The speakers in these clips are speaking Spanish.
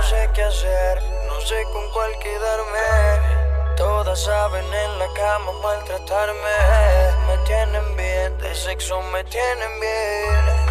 sé qué hacer, no sé con cuál quedarme. Todas saben en la cama maltratarme. Me tienen bien, de sexo me tienen bien.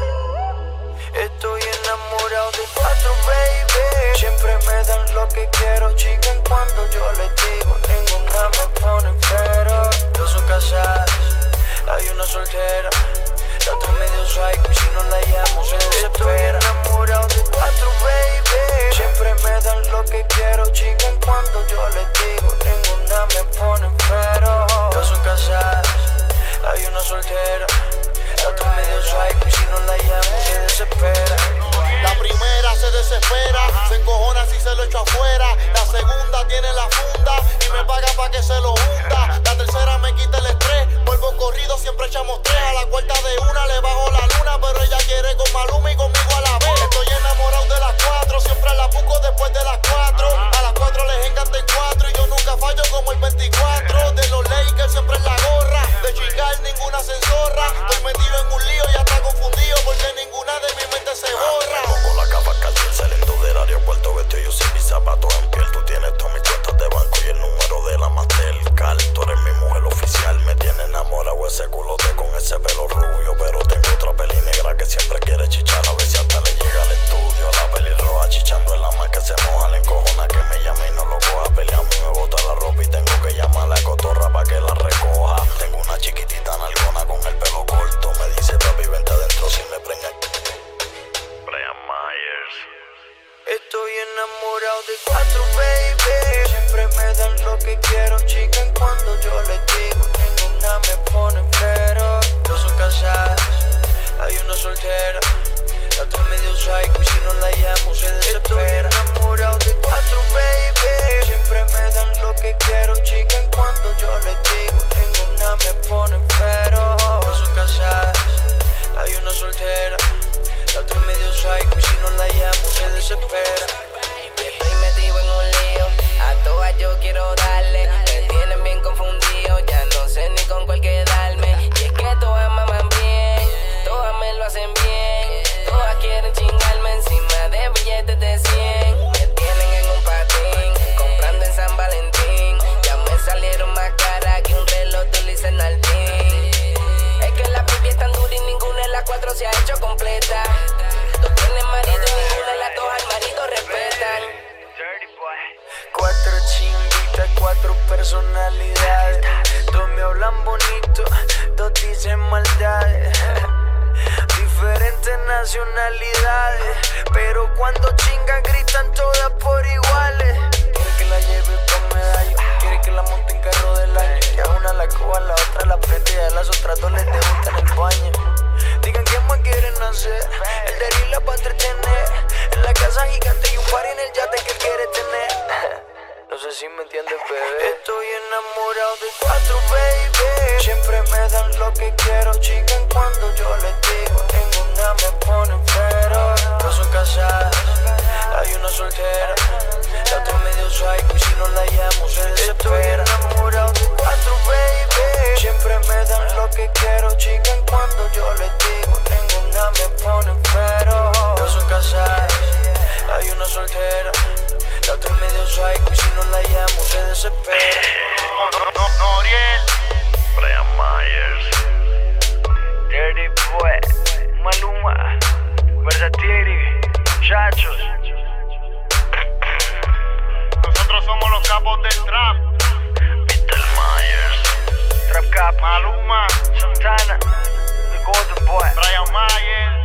Estoy enamorado de 4, baby. Siempre me dan lo que quiero, chican cuando yo les digo. Ninguna me pone pero. Dos son casadas, hay una soltera. La otra medio psycho y si no la llamo se desespera. Estoy enamorado de 4, baby. Siempre me dan lo que quiero, chican cuando yo les digo. Ninguna me pone pero. Dos son casadas, hay una soltera. La otra medio psycho y si no la llamo se desespera. La primera se desespera, se encojona si se lo echo afuera. La segunda tiene la funda y me paga pa' que se lo hunda. La tercera me quita el estrés, vuelvo corrido, siempre echamos 3. A la cuarta de una le bajo la luna, pero ella quiere con Maluma y conmigo a la vez. Estoy enamorado de las 4, siempre la busco después de las 4. A las 4 les encanta el 4 y yo nunca fallo como el 24. De los Lakers siempre en la gorra, de chingar ninguna se enzorra. Estoy metido en un lío y hasta confundido porque ninguna de mi mente se borra. Pongo la capa casi saliendo del aeropuerto, vestido sin mis zapatos en piel. Tú tienes todas mis cuentas de banco y el número de la Mastercard. Tú eres mi mujer oficial, me tiene enamorado ese culote con ese pelo rubio. Pero tengo otra peli negra que siempre quiere chichar, a ver si hasta le llega al estudio. La peli roja chichando en la más que se moja, le encojona que me llame y no lo coja. Pelea a mí me bota la ropa y tengo que llamar a la cotorra pa' que la recoja. Tengo una chiquitita nalgona con el pelo corto, me dice papi vente adentro si me preñan. Brian Myers. Estoy enamorado de 4, baby. Siempre me dan lo que quiero, chican cuando yo les digo. Ninguna me pone pero. Dos son casadas, hay una soltera. La otra medio psycho y si no la llamo se desespera. Estoy enamorado de 4, baby. Siempre me dan lo que quiero, chican cuando yo les digo. Ninguna me pone pero. Dos son casadas, hay una soltera. La otra medio psycho y si no la llamo se desespera. Estoy metido en un lío, a todas yo quiero darle. Me tienen bien confundido, ya no sé ni con cuál quedarme. Y es que todas maman bien, todas me lo hacen bien. Todas quieren chingarme encima de billetes de 100. Me tienen en un patín, comprando en San Valentín. Ya me salieron más caras que un reloj de Luis Nardín. Es que la pipi es tan dura y ninguna de las 4 se ha hecho completa. Dos tienen marido y ninguna de las 2 al marido respetan. 4 chimbitas, 4 personalidades. Dos me hablan bonito, dos dicen maldades. Diferentes nacionalidades, pero cuando chingan gritan todas por iguales. Quiere que la lleve pa' medallo, quiere que la monte en carro del año. Y a una la coja, a la otra la prende y a las otras 2 les degustan el baño. Digan qué más quieren hacer, el de Rila pa' entretener. En la casa gigante y un par en el yate que quiere tener. No sé si me entiendes, bebé. Estoy enamorado de 4, baby. Siempre me dan lo que quiero, chican cuando yo les digo. Ninguna me pone pero. Dos son casadas, hay una soltera. La otra medio psycho y si no la llamo se desespera. Estoy enamorado de 4, baby. Siempre me dan lo que quiero, chican cuando yo les digo. Ninguna me pone pero. Dos son casadas, hay una soltera. La otra medio psycho y si no la llamo se desespera. Noriel, Brian Myers. Dirty Boy, Maluma, Versatiri, Chachos. nosotros somos los capos del trap. Mr. Myers. Trap Cap, Maluma, Santana, The Golden Boy. Brian Myers.